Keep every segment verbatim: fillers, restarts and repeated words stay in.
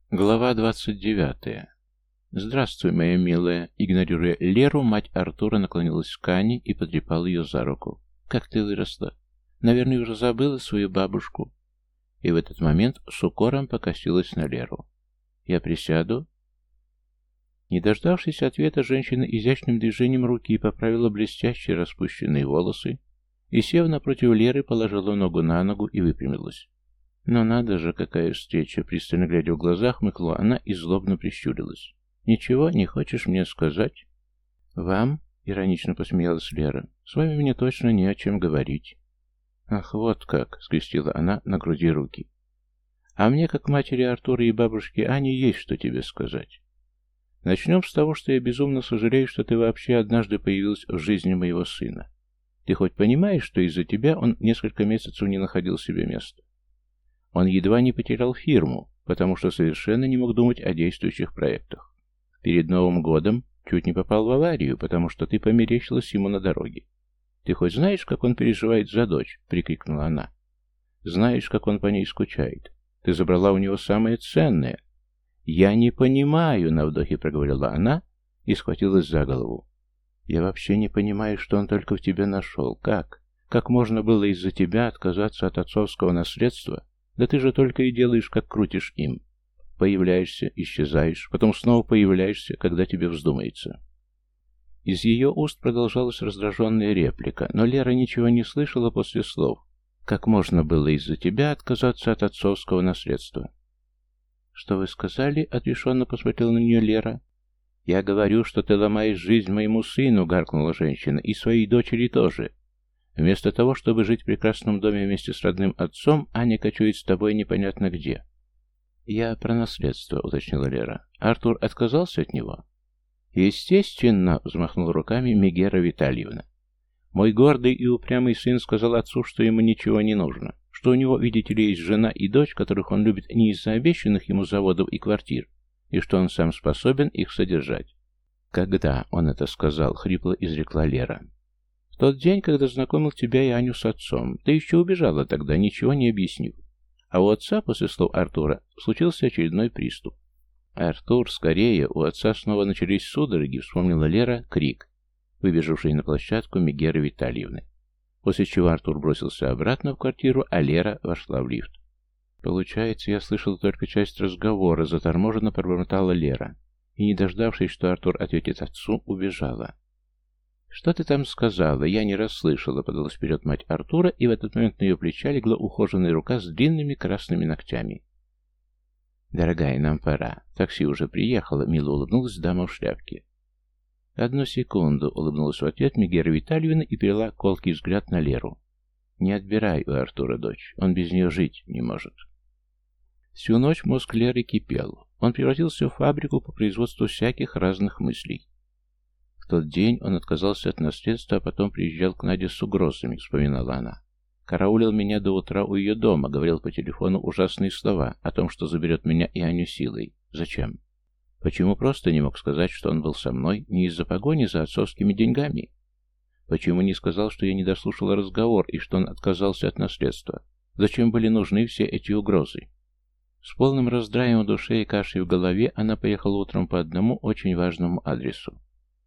Глава двадцать девятая. «Здравствуй, моя милая». Игнорируя Леру, мать Артура наклонилась к Ане и потрепала ее за руку. «Как ты выросла? Наверное, уже забыла свою бабушку». И в этот момент с укором покосилась на Леру. «Я присяду?» Не дождавшись ответа, женщина изящным движением руки поправила блестящие распущенные волосы и, сев напротив Леры, положила ногу на ногу и выпрямилась. «Но надо же, какая встреча!» Пристально глядя в глаза, хмыкнула она и злобно прищурилась. «Ничего не хочешь мне сказать?» «Вам?» — иронично посмеялась Лера. «С вами мне точно не о чем говорить». «Ах, вот как!» — скрестила она на груди руки. «А мне, как матери Артура и бабушке Ане, есть что тебе сказать. Начнем с того, что я безумно сожалею, что ты вообще однажды появилась в жизни моего сына. Ты хоть понимаешь, что из-за тебя он несколько месяцев не находил себе места? Он едва не потерял фирму, потому что совершенно не мог думать о действующих проектах. Перед Новым годом чуть не попал в аварию, потому что ты померещилась ему на дороге. Ты хоть знаешь, как он переживает за дочь?» — прикрикнула она. «Знаешь, как он по ней скучает? Ты забрала у него самое ценное». «Я не понимаю», — на вдохе проговорила она и схватилась за голову. «Я вообще не понимаю, что он только в тебя нашел. Как? Как можно было из-за тебя отказаться от отцовского наследства? Да ты же только и делаешь, как крутишь им. Появляешься, исчезаешь, потом снова появляешься, когда тебе вздумается». Из ее уст продолжалась раздраженная реплика, но Лера ничего не слышала после слов. «Как можно было из-за тебя отказаться от отцовского наследства?» «Что вы сказали?» — отрешенно посмотрела на нее Лера. «Я говорю, что ты ломаешь жизнь моему сыну», — гаркнула женщина, — «и своей дочери тоже. Вместо того, чтобы жить в прекрасном доме вместе с родным отцом, Аня кочует с тобой непонятно где». «Я про наследство», — уточнила Лера. «Артур отказался от него?» «Естественно», — взмахнула руками Мегера Витальевна. «Мой гордый и упрямый сын сказал отцу, что ему ничего не нужно, что у него, видите ли, есть жена и дочь, которых он любит не из-за обещанных ему заводов и квартир, и что он сам способен их содержать». «Когда он это сказал?» — хрипло изрекла Лера. «В тот день, когда знакомил тебя и Аню с отцом. Ты еще убежала тогда, ничего не объяснив. А у отца, после слов Артура, случился очередной приступ». «Артур, скорее! У отца снова начались судороги!» — вспомнила Лера крик, выбежавший на площадку Мегеры Витальевны. После чего Артур бросился обратно в квартиру, а Лера вошла в лифт. «Получается, я слышала только часть разговора», — заторможенно пробормотала Лера, и, не дождавшись, что Артур ответит отцу, убежала. «Что ты там сказала? Я не расслышала», — подалась вперед мать Артура, и в этот момент на ее плеча легла ухоженная рука с длинными красными ногтями. «Дорогая, нам пора. Такси уже приехало», — мило улыбнулась дама в шляпке. «Одну секунду», — улыбнулась в ответ Мегера Витальевна и перевела колкий взгляд на Леру. «Не отбирай у Артура дочь, он без нее жить не может». Всю ночь мозг Леры кипел. Он превратился в фабрику по производству всяких разных мыслей. В тот день он отказался от наследства, а потом приезжал к Наде с угрозами, вспоминала она. Караулил меня до утра у ее дома, говорил по телефону ужасные слова о том, что заберет меня и Аню силой. Зачем? Почему просто не мог сказать, что он был со мной не из-за погони за отцовскими деньгами? Почему не сказал, что я не дослушала разговор и что он отказался от наследства? Зачем были нужны все эти угрозы? С полным раздраем в душе и кашей в голове она поехала утром по одному очень важному адресу.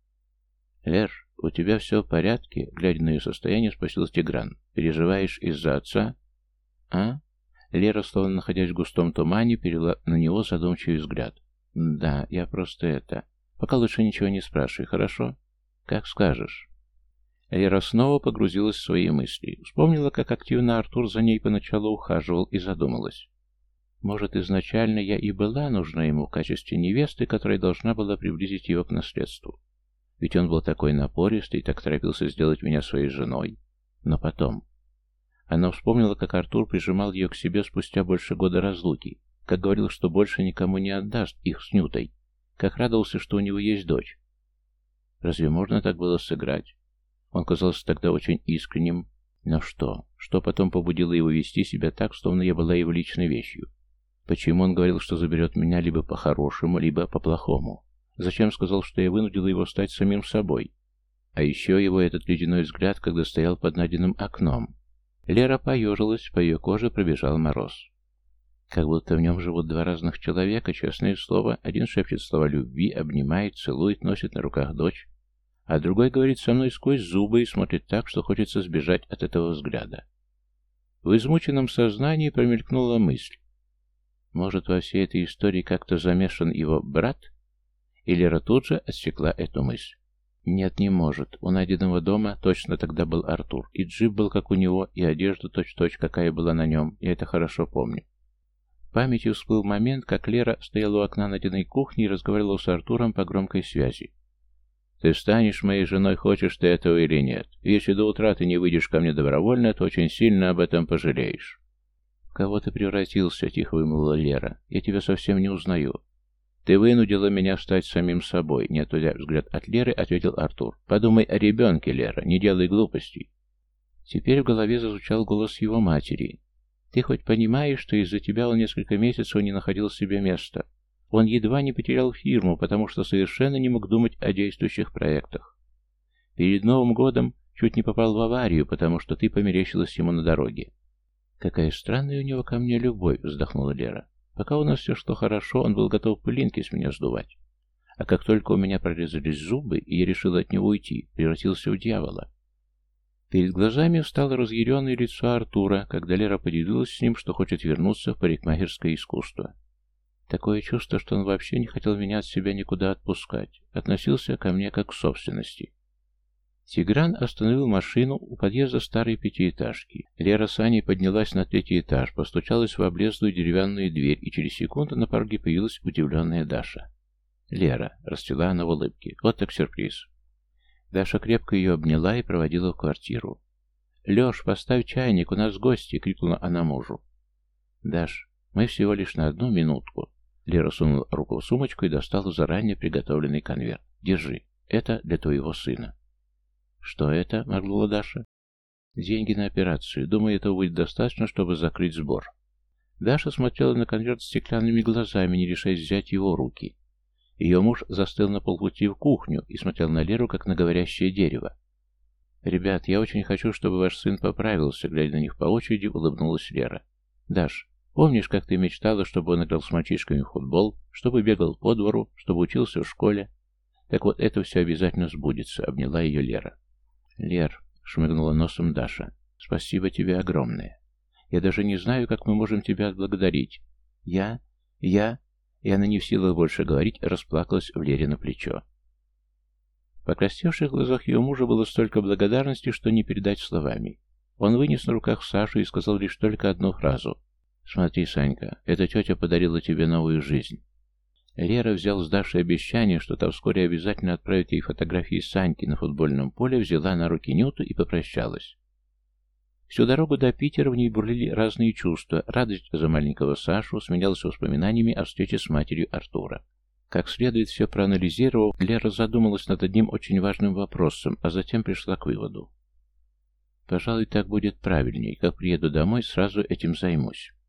«Лер, у тебя все в порядке?» — глядя на ее состояние, спросил Тигран. «Переживаешь из-за отца?» «А?» Лера, словно находясь в густом тумане, перевела на него задумчивый взгляд. «Да, я просто это... Пока лучше ничего не спрашивай, хорошо?» «Как скажешь». Лера снова погрузилась в свои мысли. Вспомнила, как активно Артур за ней поначалу ухаживал, и задумалась. Может, изначально я и была нужна ему в качестве невесты, которая должна была приблизить его к наследству. Ведь он был такой напористый, так торопился сделать меня своей женой. Но потом... Она вспомнила, как Артур прижимал ее к себе спустя больше года разлуки, как говорил, что больше никому не отдаст их с Нютой, как радовался, что у него есть дочь. Разве можно так было сыграть? Он казался тогда очень искренним. Но что? Что потом побудило его вести себя так, словно я была его личной вещью? Почему он говорил, что заберет меня либо по-хорошему, либо по-плохому? Зачем сказал, что я вынудила его стать самим собой? А еще его этот ледяной взгляд, когда стоял под Надиным окном. Лера поежилась, по ее коже пробежал мороз. Как будто в нем живут два разных человека, честное слово. Один шепчет слова любви, обнимает, целует, носит на руках дочь, а другой говорит со мной сквозь зубы и смотрит так, что хочется сбежать от этого взгляда. В измученном сознании промелькнула мысль. Может, во всей этой истории как-то замешан его брат? И Лера тут же отсекла эту мысль. Нет, не может. У найденного дома точно тогда был Артур. И джип был как у него, и одежда точь-в-точь, какая была на нем. Я это хорошо помню. В памяти всплыл момент, как Лера стояла у окна найденной кухни и разговаривала с Артуром по громкой связи. «Ты станешь моей женой, хочешь ты этого или нет. Если до утра ты не выйдешь ко мне добровольно, то очень сильно об этом пожалеешь». «В кого ты превратился?» — тихо вымолвила Лера. «Я тебя совсем не узнаю». «Ты вынудила меня стать самим собой», — не отводя взгляд от Леры, ответил Артур. «Подумай о ребенке, Лера, не делай глупостей». Теперь в голове зазвучал голос его матери. «Ты хоть понимаешь, что из-за тебя он несколько месяцев не находил себе места? Он едва не потерял фирму, потому что совершенно не мог думать о действующих проектах. Перед Новым годом чуть не попал в аварию, потому что ты померещилась ему на дороге». «Какая странная у него ко мне любовь», — вздохнула Лера. «Пока у нас все шло хорошо, он был готов пылинки с меня сдувать. А как только у меня прорезались зубы, и я решил от него уйти, превратился в дьявола». Перед глазами встало разъяренное лицо Артура, когда Лера поделилась с ним, что хочет вернуться в парикмахерское искусство. Такое чувство, что он вообще не хотел меня от себя никуда отпускать, относился ко мне как к собственности. Тигран остановил машину у подъезда старой пятиэтажки. Лера с Аней поднялась на третий этаж, постучалась в облезлую деревянную дверь, и через секунду на пороге появилась удивленная Даша. «Лера», — расцвела она в улыбке, — «вот так сюрприз». Даша крепко ее обняла и проводила в квартиру. «Леш, поставь чайник, у нас гости!» — крикнула она мужу. «Даш, мы всего лишь на одну минутку». Лера сунула руку в сумочку и достала заранее приготовленный конверт. «Держи, это для твоего сына». «Что это?» — моргнула Даша. «Деньги на операцию. Думаю, этого будет достаточно, чтобы закрыть сбор». Даша смотрела на конверт стеклянными глазами, не решаясь взять его в руки. Ее муж застыл на полпути в кухню и смотрел на Леру, как на говорящее дерево. «Ребят, я очень хочу, чтобы ваш сын поправился», — глядя на них по очереди, улыбнулась Лера. «Даш, помнишь, как ты мечтала, чтобы он играл с мальчишками в футбол, чтобы бегал по двору, чтобы учился в школе? Так вот, это все обязательно сбудется», — обняла ее Лера. «Лер», — шмыгнула носом Даша, — «спасибо тебе огромное. Я даже не знаю, как мы можем тебя отблагодарить. Я... я...» И она не в силах больше говорить, расплакалась в Лере на плечо. В покрасневших глазах ее мужа было столько благодарности, что не передать словами. Он вынес на руках Сашу и сказал лишь только одну фразу. «Смотри, Санька, эта тетя подарила тебе новую жизнь». Лера взял с Дашей обещание, что та вскоре обязательно отправит ей фотографии Саньки на футбольном поле, взяла на руки Нюту и попрощалась. Всю дорогу до Питера в ней бурлили разные чувства. Радость за маленького Сашу сменялась воспоминаниями о встрече с матерью Артура. Как следует все проанализировав, Лера задумалась над одним очень важным вопросом, а затем пришла к выводу. «Пожалуй, так будет правильней. Как приеду домой, сразу этим займусь».